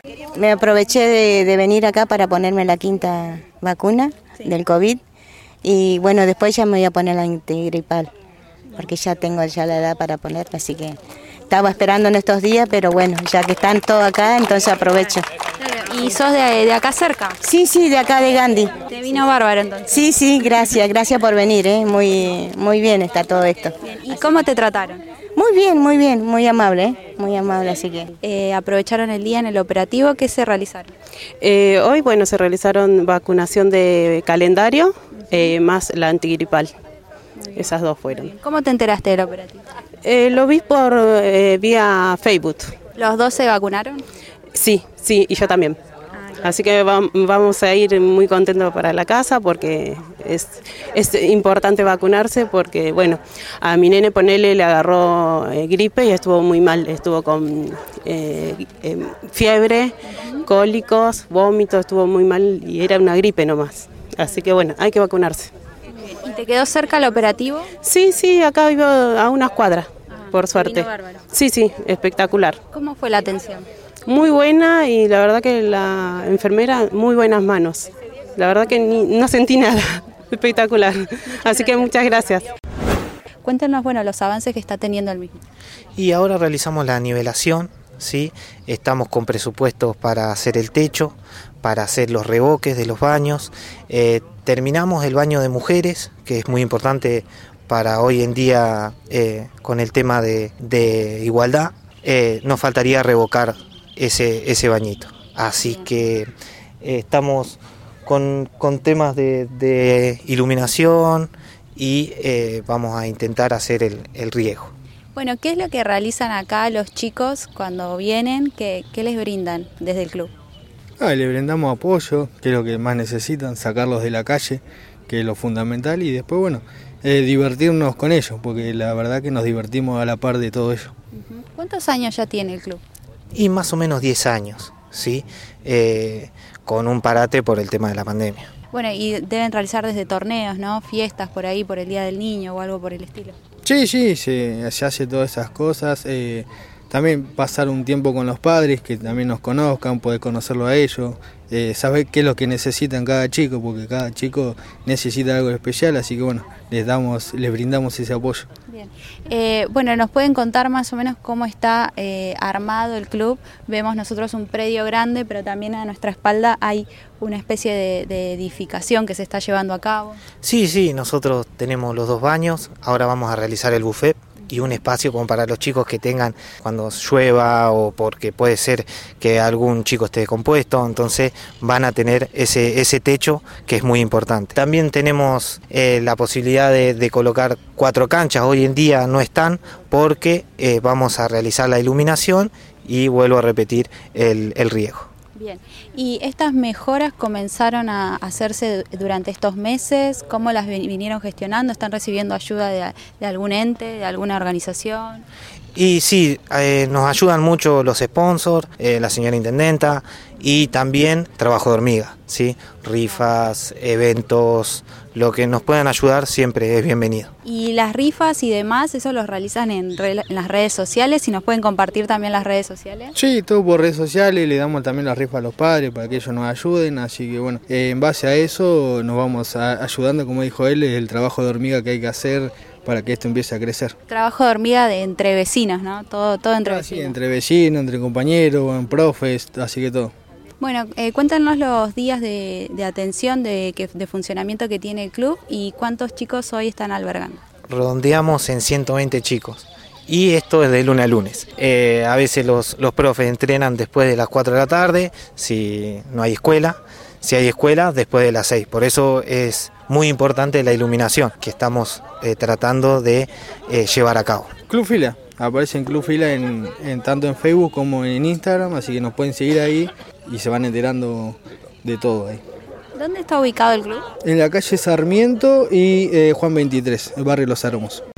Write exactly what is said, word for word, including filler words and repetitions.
Me aproveché de, de venir acá para ponerme la quinta vacuna sí. del COVID y bueno, después ya me voy a poner la antigripal, porque ya tengo ya la edad para ponerla, así que estaba esperando en estos días, pero bueno, ya que están todos acá, entonces aprovecho. ¿Y sos de, de acá cerca? Sí, sí, de acá de Gandhi. Te vino bárbaro entonces. Sí, sí, gracias, gracias por venir, ¿eh? muy, muy bien está todo esto. Bien. ¿Y cómo te trataron? Muy bien, muy bien, muy amable, ¿eh? muy amable, así que... Eh, ¿Aprovecharon el día en el operativo? ¿Qué se realizaron? Eh, hoy, bueno, se realizaron vacunación de calendario, eh, más la antigripal. Esas dos fueron. ¿Cómo te enteraste del operativo? Eh, lo vi por eh, vía Facebook. ¿Los dos se vacunaron? Sí, sí, y yo también. Ah, claro. Así que va, vamos a ir muy contentos para la casa porque es, es importante vacunarse porque, bueno, a mi nene ponele le agarró eh, gripe y estuvo muy mal, estuvo con eh, eh, fiebre, uh-huh. cólicos, vómitos, estuvo muy mal y era una gripe nomás. Así que bueno, hay que vacunarse. ¿Y te quedó cerca el operativo? Sí, sí, acá vivo a unas cuadras, ah, por suerte. Vino bárbaro. Sí, sí, espectacular. ¿Cómo fue la atención? Muy buena y la verdad que la enfermera, muy buenas manos. La verdad que ni, no sentí nada, espectacular. Así que muchas gracias. Cuéntanos, bueno, los avances que está teniendo el mismo. Y ahora realizamos la nivelación, ¿sí? Estamos con presupuestos para hacer el techo, para hacer los revoques de los baños. Eh, terminamos el baño de mujeres, que es muy importante para hoy en día eh, con el tema de, de igualdad. Eh, nos faltaría revocar ese, ese bañito. Así que eh, estamos con, con temas de, de iluminación y eh, vamos a intentar hacer el, el riego. Bueno, ¿qué es lo que realizan acá los chicos cuando vienen? ¿Qué, qué les brindan desde el club? Ah, le brindamos apoyo, que es lo que más necesitan, sacarlos de la calle, que es lo fundamental, y después, bueno, eh, divertirnos con ellos, porque la verdad que nos divertimos a la par de todo ello. ¿Cuántos años ya tiene el club? Y más o menos diez años, ¿sí? Eh, con un parate por el tema de la pandemia. Bueno, y deben realizar desde torneos, ¿no? Fiestas por ahí, por el Día del Niño o algo por el estilo. Sí, sí, se, se hace todas esas cosas. Eh, también pasar un tiempo con los padres, que también nos conozcan, poder conocerlo a ellos, eh, saber qué es lo que necesitan cada chico, porque cada chico necesita algo especial, así que bueno, les damos, les brindamos ese apoyo. Bien. Eh, bueno, ¿nos pueden contar más o menos cómo está eh, armado el club? Vemos nosotros un predio grande, pero también a nuestra espalda hay una especie de, de edificación que se está llevando a cabo. Sí, sí, nosotros tenemos los dos baños, ahora vamos a realizar el buffet y un espacio como para los chicos que tengan cuando llueva o porque puede ser que algún chico esté descompuesto, entonces van a tener ese, ese techo que es muy importante. También tenemos eh, la posibilidad de, de colocar cuatro canchas, hoy en día no están porque eh, vamos a realizar la iluminación y vuelvo a repetir el, el riego. Bien, ¿y estas mejoras comenzaron a hacerse durante estos meses? ¿Cómo las vinieron gestionando? ¿Están recibiendo ayuda de, de algún ente, de alguna organización? Y sí, eh, nos ayudan mucho los sponsors, eh, la señora intendenta y también trabajo de hormiga, ¿sí? Rifas, eventos, lo que nos puedan ayudar siempre es bienvenido. ¿Y las rifas y demás, eso los realizan en, re, en las redes sociales? ¿Y nos pueden compartir también las redes sociales? Sí, todo por redes sociales, le damos también las rifas a los padres para que ellos nos ayuden, así que bueno, eh, en base a eso nos vamos a, ayudando, como dijo él, el trabajo de hormiga que hay que hacer para que esto empiece a crecer. Trabajo de hormiga de entre vecinos, ¿no? Todo, todo entre ah, vecinos. Sí, entre vecinos, entre compañeros, profes, así que todo. Bueno, eh, cuéntanos los días de, de atención, de, que, de funcionamiento que tiene el club y cuántos chicos hoy están albergando. Redondeamos en ciento veinte chicos y esto es de lunes a lunes. Eh, a veces los, los profes entrenan después de las cuatro de la tarde, si no hay escuela. Si hay escuela, después de las seis. Por eso es muy importante la iluminación que estamos eh, tratando de eh, llevar a cabo. Club Fila, aparece en Club Fila en, en, tanto en Facebook como en Instagram, así que nos pueden seguir ahí y se van enterando de todo ahí. ¿Dónde está ubicado el club? En la calle Sarmiento y eh, Juan veintitrés, el barrio Los Aromos.